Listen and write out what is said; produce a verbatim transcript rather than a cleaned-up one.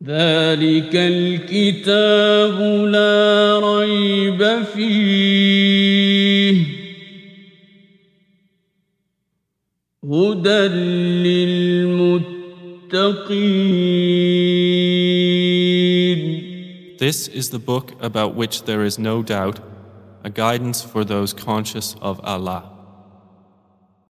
ذلك الكتاب لا ريب فيه هدى للمتقين. This is the book about which there is no doubt, a guidance for those conscious of Allah.